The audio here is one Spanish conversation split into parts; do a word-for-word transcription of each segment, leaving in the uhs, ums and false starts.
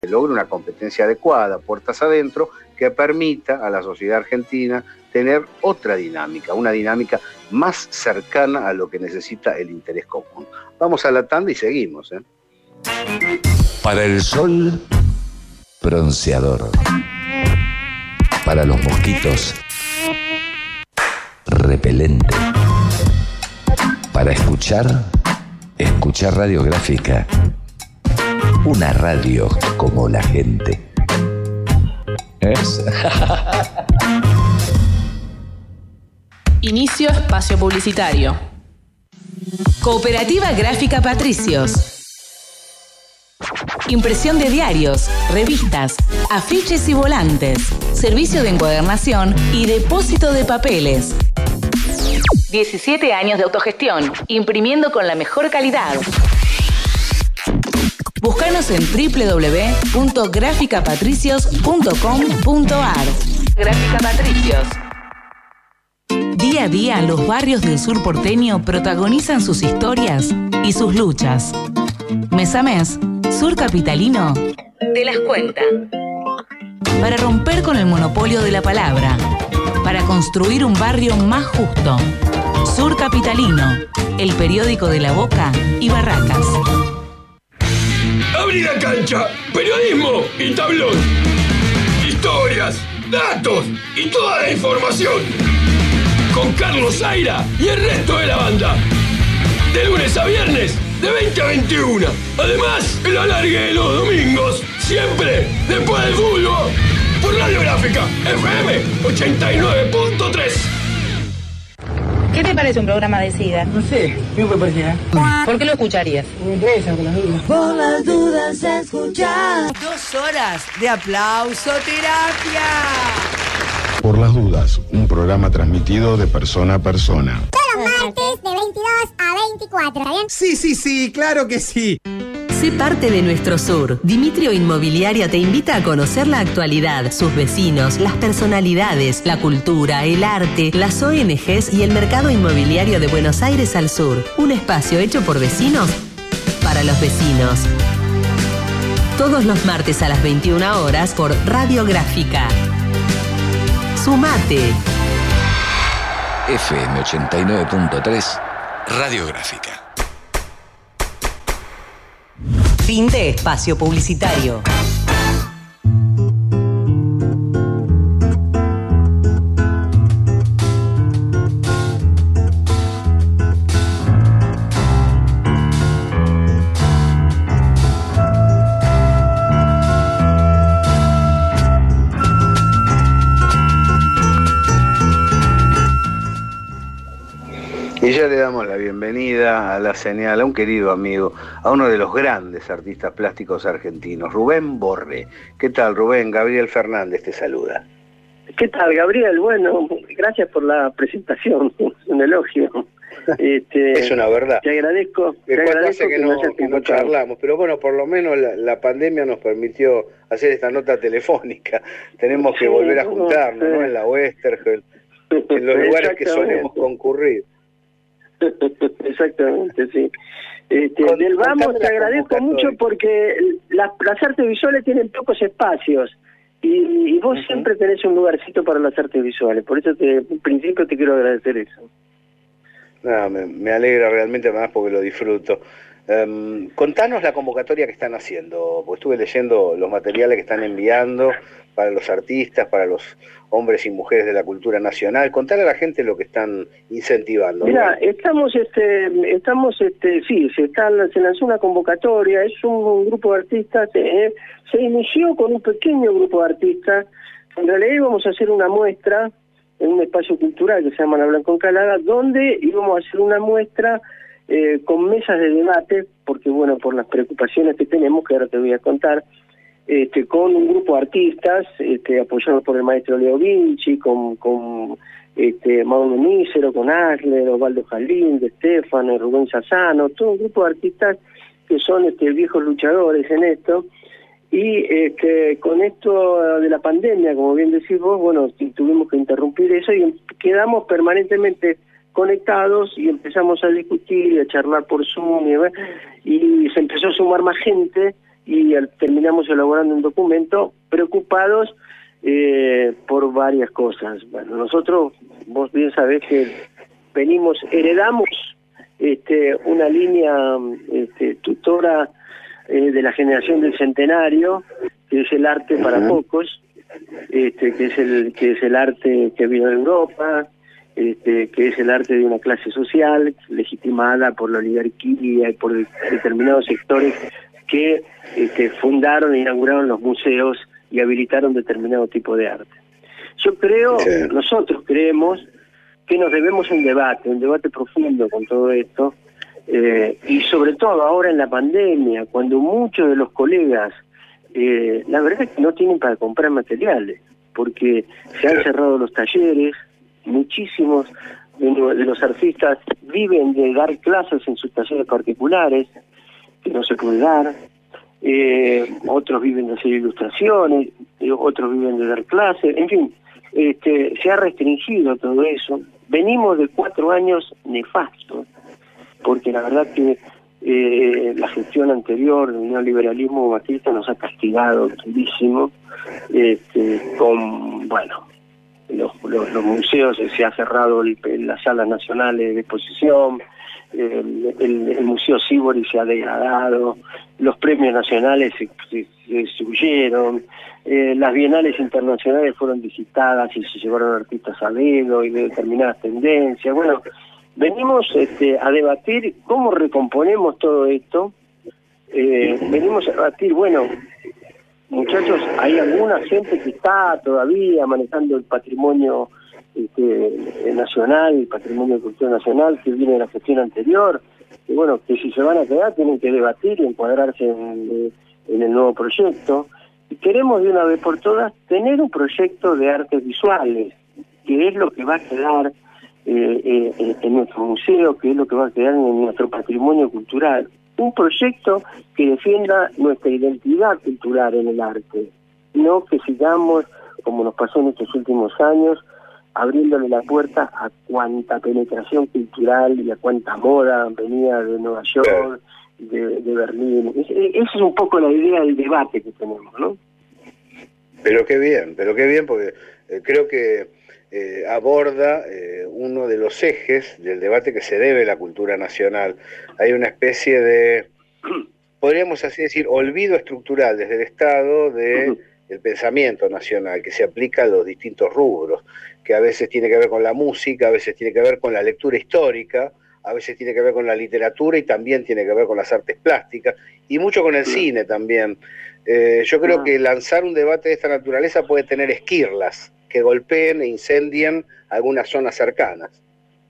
se logre una competencia adecuada, puertas adentro, que permita a la sociedad argentina tener otra dinámica, una dinámica más cercana a lo que necesita el interés común. Vamos a la tanda y seguimos, ¿eh? Para el sol, bronceador. Para los mosquitos, repelente. Para escuchar, escuchar radiográfica. Una radio como la gente. ¿Es? Inicio espacio publicitario. Cooperativa Gráfica Patricios. Impresión de diarios, revistas, afiches y volantes. Servicio de encuadernación y depósito de papeles. diecisiete años de autogestión, imprimiendo con la mejor calidad. Búscanos en doble u doble u doble u punto gráfica patricios punto com punto a r. Gráfica Patricios. Día a día, los barrios del sur porteño protagonizan sus historias y sus luchas. Mes a mes, Sur Capitalino te las cuenta. Para romper con el monopolio de la palabra, para construir un barrio más justo. Sur Capitalino, el periódico de La Boca y Barracas. Abrí la cancha, periodismo y tablón. Historias, datos y toda la información. Con Carlos Zaira y el resto de la banda. De lunes a viernes, de veinte a veintiuno. Además, el alargue de los domingos, siempre después del fútbol. Por Radiográfica, F M ochenta y nueve punto tres. ¿Qué te parece un programa de SIDA? No sé, ¿qué me parece? ¿Por qué lo escucharías? Me interesa, por las dudas. Por las dudas escuchar. Dos horas de aplausoterapia. Por las dudas, un programa transmitido de persona a persona. Todos los martes de veintidós a veinticuatro, ¿está bien? Sí, sí, sí, claro que sí. Sé parte de nuestro sur. Dimitrio Inmobiliaria te invita a conocer la actualidad, sus vecinos, las personalidades, la cultura, el arte, las O N Ges y el mercado inmobiliario de Buenos Aires al sur. Un espacio hecho por vecinos para los vecinos. Todos los martes a las veintiuna horas por Radiográfica. Sumate. F M ochenta y nueve punto tres, Radiográfica. Fin de espacio publicitario. Y ya le damos la bienvenida a la señal, a un querido amigo, a uno de los grandes artistas plásticos argentinos, Rubén Borré. ¿Qué tal, Rubén? Gabriel Fernández te saluda. ¿Qué tal, Gabriel? Bueno, gracias por la presentación, un elogio. Este, es una verdad. Te agradezco. Te Después agradezco hace que, que, no, que no charlamos, pero bueno, por lo menos la, la pandemia nos permitió hacer esta nota telefónica. Tenemos que sí, volver a juntarnos, ¿no? ¿no? En la Westergel, en los lugares que solemos concurrir. Exactamente, sí. Este, Con, del vamos te agradezco mucho porque las, las artes visuales tienen pocos espacios y, y vos uh-huh. siempre tenés un lugarcito para las artes visuales, por eso te, en principio te quiero agradecer eso. No, me, me alegra realmente más porque lo disfruto. Um, contanos la convocatoria que están haciendo, porque estuve leyendo los materiales que están enviando para los artistas, para los hombres y mujeres de la cultura nacional. Contale a la gente lo que están incentivando. Mira, ¿no? estamos, este, estamos, este, sí, se, está, se lanzó una convocatoria, es un, un grupo de artistas, eh, se inició con un pequeño grupo de artistas, en realidad íbamos a hacer una muestra en un espacio cultural que se llama La Blanconcalada, donde íbamos a hacer una muestra eh, con mesas de debate, porque bueno, por las preocupaciones que tenemos, que ahora te voy a contar, Este, con un grupo de artistas, este, apoyados por el maestro Leo Vinci, con, con este, Mauro Mísero, con Asler, Osvaldo Jalín, de Stefano, Rubén Sassano, todo un grupo de artistas que son este, viejos luchadores en esto, y este, con esto de la pandemia, como bien decís vos, bueno, tuvimos que interrumpir eso y quedamos permanentemente conectados y empezamos a discutir y a charlar por Zoom, y, y se empezó a sumar más gente. y el, terminamos elaborando un documento preocupados eh, por varias cosas. Bueno, nosotros, vos bien sabés que venimos, heredamos este, una línea este, tutora eh, de la generación del centenario, que es el arte para pocos, este, que es el que es el arte que vino de Europa, este, que es el arte de una clase social legitimada por la oligarquía y por determinados sectores que este, fundaron e inauguraron los museos y habilitaron determinado tipo de arte. Yo creo, sí. nosotros creemos que nos debemos un debate, un debate profundo con todo esto, eh, y sobre todo ahora en la pandemia, cuando muchos de los colegas, eh, la verdad es que no tienen para comprar materiales, porque se han cerrado los talleres, muchísimos de, de los artistas viven de dar clases en sus talleres particulares, que no se puede dar, eh, otros viven de hacer ilustraciones, eh, otros viven de dar clases, en fin, este, se ha restringido todo eso. Venimos de cuatro años nefastos, porque la verdad que eh, la gestión anterior del neoliberalismo macrista nos ha castigado durísimo, este, con, bueno, los, los, los museos, se ha cerrado el, las salas nacionales de exposición, el, el, el Museo Sívori se ha degradado, los premios nacionales se, se, se destruyeron, eh, las bienales internacionales fueron visitadas y se llevaron artistas a dedo y de determinadas tendencias. Bueno, venimos este, a debatir cómo recomponemos todo esto, eh, venimos a debatir, bueno, muchachos, hay alguna gente que está todavía manejando el patrimonio este, nacional, el patrimonio de cultura nacional que viene de la gestión anterior, y bueno, que si se van a quedar tienen que debatir y encuadrarse en, en el nuevo proyecto. Y queremos de una vez por todas tener un proyecto de artes visuales, que es lo que va a quedar eh, eh, en nuestro museo, que es lo que va a quedar en nuestro patrimonio cultural. Un proyecto que defienda nuestra identidad cultural en el arte, no que sigamos, como nos pasó en estos últimos años, abriéndole la puerta a cuánta penetración cultural y a cuánta moda venía de Nueva York, de, de Berlín. Es, esa es un poco la idea del debate que tenemos, ¿no? Pero qué bien, pero qué bien, porque eh, creo que eh, aborda eh, uno de los ejes del debate que se debe a la cultura nacional. Hay una especie de, podríamos así decir, olvido estructural desde el Estado de el pensamiento nacional que se aplica a los distintos rubros, que a veces tiene que ver con la música, a veces tiene que ver con la lectura histórica, a veces tiene que ver con la literatura y también tiene que ver con las artes plásticas y mucho con el cine también. Eh, yo creo que lanzar un debate de esta naturaleza puede tener esquirlas que golpeen e incendien algunas zonas cercanas.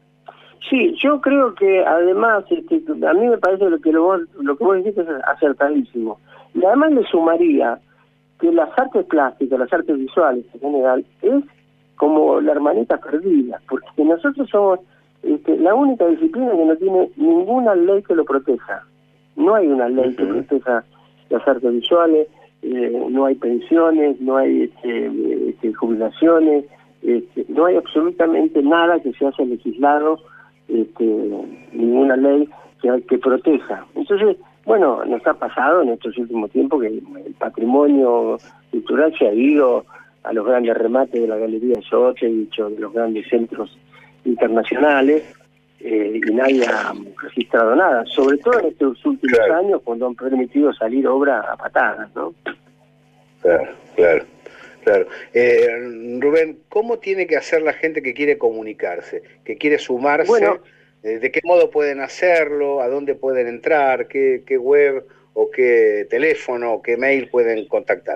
Sí, yo creo que además, este, a mí me parece lo que, lo, lo que vos dijiste es acertadísimo. Y además le sumaría que las artes plásticas, las artes visuales en general, es como la hermanita perdida, porque nosotros somos este, la única disciplina que no tiene ninguna ley que lo proteja. No hay una ley que proteja las artes visuales, eh, no hay pensiones, no hay este, este, jubilaciones, este, no hay absolutamente nada que se haya legislado, este, ninguna ley que, que proteja. Entonces, bueno, nos ha pasado en estos últimos tiempos que el patrimonio cultural se ha ido a los grandes remates de la Galería Sotevich o de los grandes centros internacionales, eh, y nadie ha registrado nada, sobre todo en estos últimos claro. años cuando han permitido salir obras a patadas, ¿no? Claro, claro, claro. Eh, Rubén, ¿cómo tiene que hacer la gente que quiere comunicarse, que quiere sumarse? Bueno, eh, ¿de qué modo pueden hacerlo? ¿A dónde pueden entrar? ¿Qué, qué web o qué teléfono o qué mail pueden contactar?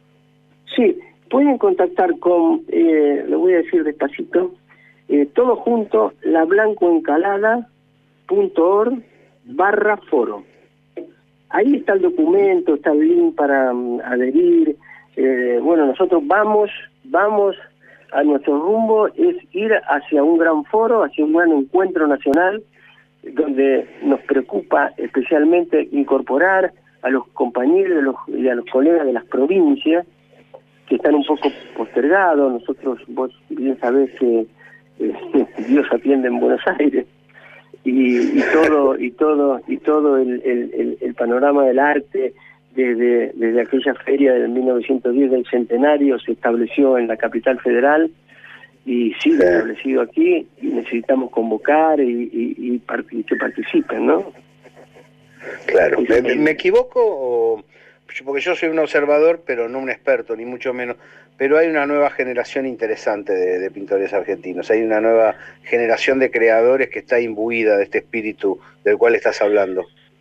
Sí, pueden contactar con, eh, lo voy a decir despacito, eh, todo junto, lablancoencalada punto org barra foro. Ahí está el documento, está el link para um, adherir. Eh, bueno, nosotros vamos, vamos a nuestro rumbo, es ir hacia un gran foro, hacia un gran encuentro nacional, donde nos preocupa especialmente incorporar a los compañeros los, y a los colegas de las provincias, que están un poco postergados. Nosotros, vos bien sabés que eh, Dios atiende en Buenos Aires, y, y todo y todo y todo el, el, el, el panorama del arte desde, desde aquella feria del mil novecientos diez del centenario se estableció en la capital federal y sigue sí. establecido aquí, y necesitamos convocar y, y, y, part y que participen, ¿no? Claro. ¿Me, me equivoco o...? Porque yo soy un observador, pero no un experto, ni mucho menos, pero hay una nueva generación interesante de, de pintores argentinos, hay una nueva generación de creadores que está imbuida de este espíritu del cual estás hablando.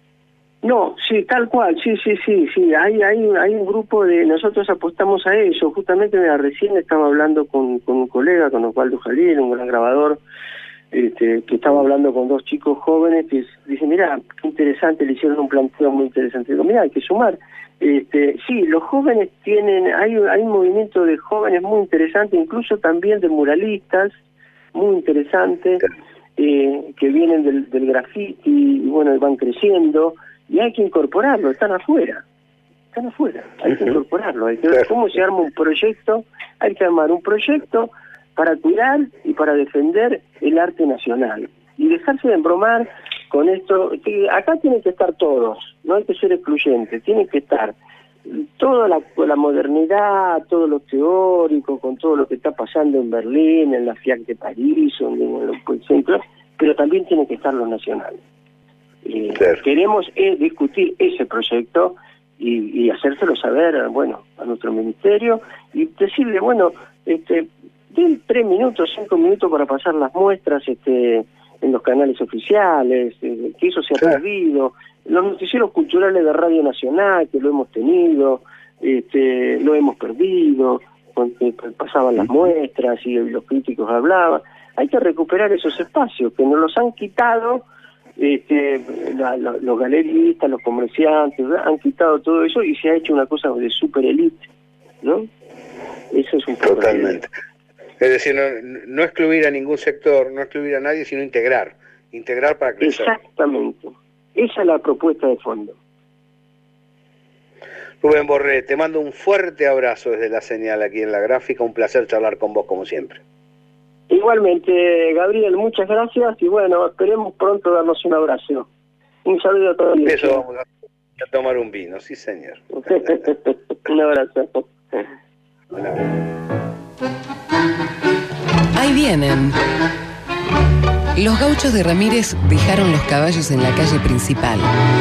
No, sí, tal cual, sí, sí, sí, sí, hay, hay, hay un grupo de, nosotros apostamos a eso, justamente mira, recién estaba hablando con, con un colega, con Osvaldo Jalil, un gran grabador, Este, que estaba hablando con dos chicos jóvenes que dicen, mira, qué interesante, le hicieron un planteo muy interesante. Digo, mira, hay que sumar. Este, sí, los jóvenes tienen, hay, hay un movimiento de jóvenes muy interesante, incluso también de muralistas, muy interesante, eh, que vienen del, del graffiti, y bueno, van creciendo, y hay que incorporarlo, están afuera, están afuera, hay que incorporarlo, hay que ver cómo se arma un proyecto, hay que armar un proyecto para cuidar y para defender el arte nacional. Y dejarse de embromar con esto, que acá tienen que estar todos, no hay que ser excluyentes, tienen que estar toda la, la modernidad, todo lo teórico, con todo lo que está pasando en Berlín, en la FIAC de París, donde, en los centros, pero también tienen que estar los nacionales. Eh, claro. Queremos eh, discutir ese proyecto y, y hacérselo saber, bueno, a nuestro ministerio y decirle, bueno, este, den tres minutos, cinco minutos para pasar las muestras este, en los canales oficiales, eh, que eso se ha claro. perdido, los noticieros culturales de Radio Nacional, que lo hemos tenido, este, lo hemos perdido, porque pasaban las muestras y los críticos hablaban. Hay que recuperar esos espacios, que nos los han quitado este, la, la, los galeristas, los comerciantes, han quitado todo eso y se ha hecho una cosa de super elite, ¿no? Eso es un poco totalmente. Es decir, no, no excluir a ningún sector, no excluir a nadie, sino integrar, integrar para crecer. Exactamente. Esa es la propuesta de fondo. Rubén Borré, te mando un fuerte abrazo desde La Señal aquí en La Gráfica, un placer charlar con vos como siempre. Igualmente, Gabriel, muchas gracias y bueno, esperemos pronto darnos un abrazo. Un saludo a todos. Eso vamos a tomar un vino, sí señor. Un abrazo. Hola. Ahí vienen. Los gauchos de Ramírez dejaron los caballos en la calle principal.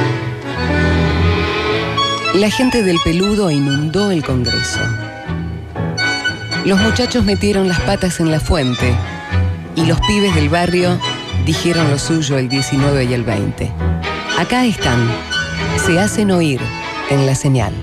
La gente del Peludo inundó el Congreso. Los muchachos metieron las patas en la fuente y los pibes del barrio dijeron lo suyo el diecinueve y el veinte. Acá están. Se hacen oír en La Señal.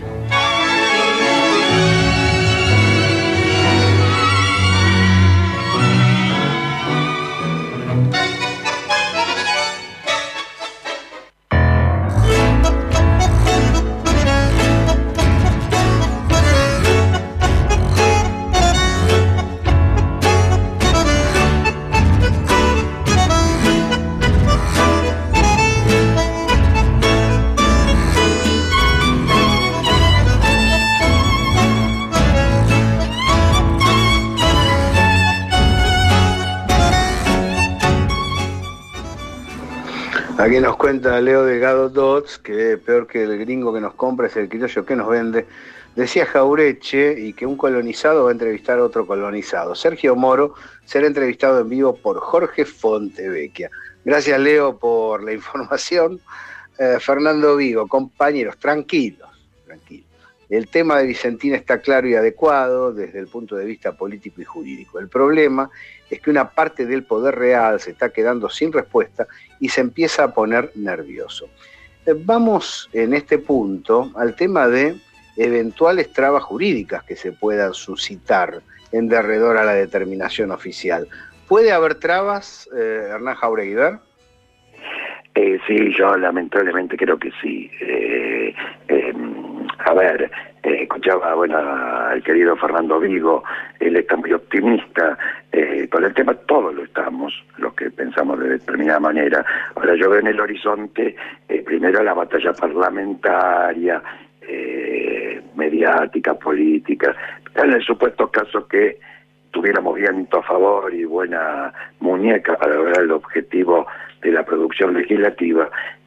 Aquí nos cuenta Leo Delgado Dodds que peor que el gringo que nos compra es el criollo que nos vende. Decía Jaureche y que un colonizado va a entrevistar a otro colonizado. Sergio Moro será entrevistado en vivo por Jorge Fontevecchia. Gracias, Leo, por la información. Eh, Fernando Vigo, compañeros, tranquilos, tranquilos. El tema de Vicentín está claro y adecuado desde el punto de vista político y jurídico. El problema es que una parte del poder real se está quedando sin respuesta y se empieza a poner nervioso. Vamos en este punto al tema de eventuales trabas jurídicas que se puedan suscitar en derredor a la determinación oficial. ¿Puede haber trabas, eh, Hernán Jauregui? Eh, sí, yo lamentablemente creo que sí. Eh, eh, a ver, eh, escuchaba bueno, al querido Fernando Vigo, él está muy optimista eh, con el tema, todos lo estamos, los que pensamos de determinada manera. Ahora yo veo en el horizonte, eh, primero la batalla parlamentaria, eh, mediática, política, en el supuesto caso que tuviéramos viento a favor y buena muñeca para lograr el objetivo de la producción legislativa,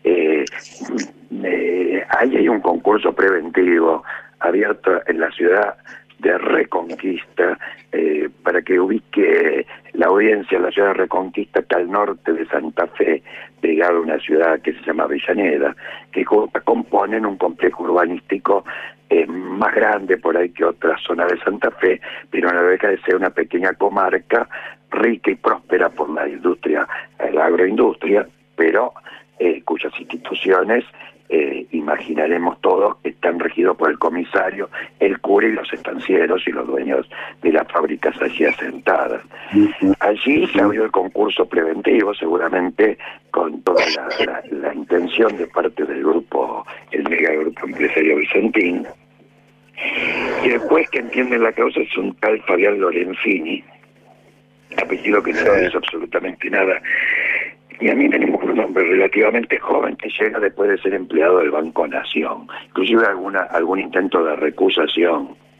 Eh, eh, ahí hay un concurso preventivo abierto en la ciudad de Reconquista, eh, para que ubique la audiencia. La ciudad de Reconquista está al norte de Santa Fe, pegada a una ciudad que se llama Avellaneda, que componen un complejo urbanístico eh, más grande por ahí que otra zona de Santa Fe, pero no deja de ser una pequeña comarca rica y próspera por la industria, la agroindustria, pero eh, cuyas instituciones Eh, imaginaremos todos que están regidos por el comisario, el cura y los estancieros y los dueños de las fábricas allí asentadas. Allí se abrió el concurso preventivo, seguramente con toda la, la, la intención de parte del grupo, el mega grupo empresario Vicentín. Y después que entienden la causa es un tal Fabián Lorenzini, apellido que no es absolutamente nada. Y a mí tenemos un hombre relativamente joven que llega después de ser empleado del Banco Nación. Inclusive alguna algún intento de recusación